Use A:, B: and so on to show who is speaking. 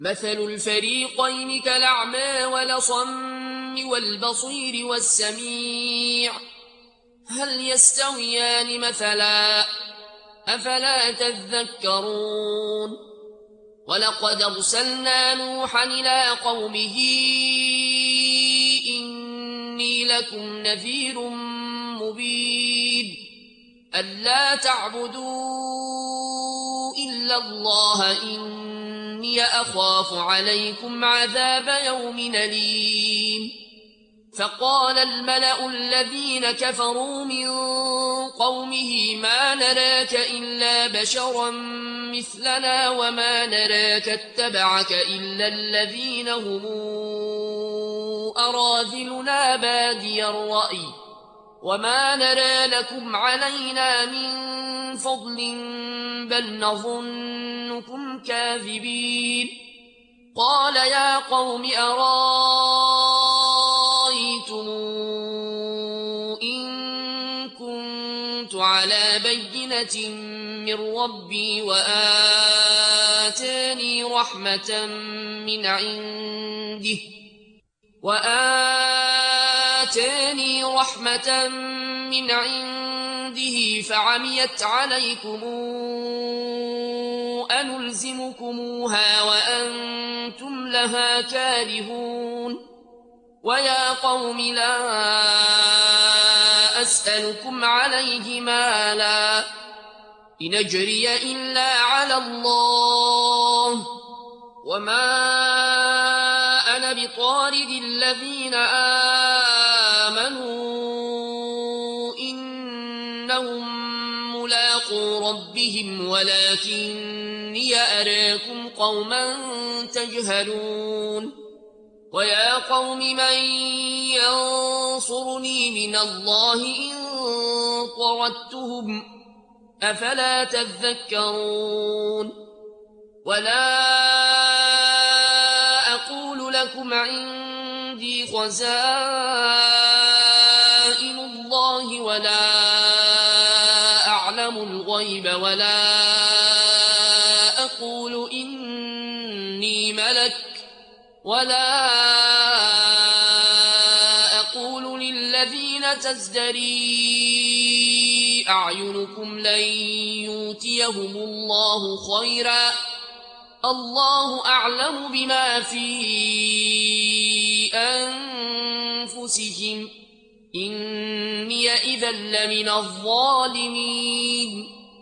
A: مثل الفريقين كالأعمى والأصم والبصير والسميع هل يستويان مثلا أفلا تذكرون ولقد أرسلنا نوحا إلى قومه إني لكم نذير مبين ألا تعبدوا إلا الله إني أخاف عليكم عذاب يوم أليم فقال الملأ الذين كفروا من قومه ما نراك إلا بشرا مثلنا وما نراك اتبعك إلا الذين هم أراذلنا بادي الرأي وما نرى لكم علينا من فضل بل نظنكم كاذبين قال يا قوم أرأيتم إن كنت على بينة من ربي وآتاني رحمة من عنده فعميت عليكم أنلزمكموها وأنتم لها كارهون ويا قوم لا أسألكم عليه مالا إن أجري إلا على الله وما أنا بطارد الذين آمنوا إنهم ملاقو ربهم ولكني أراكم قوما تجهلون ويا قوم من ينصرني من الله إن طردتهم أفلا تذكرون ولا أقول لكم عندي خزائن الله ولا أعلم الغيب ولا أقول إني ملك ولا أقول للذين تزدري أعينكم لن يؤتيهم الله خيرا الله أعلم بما في أنفسهم إني إذا لمن الظالمين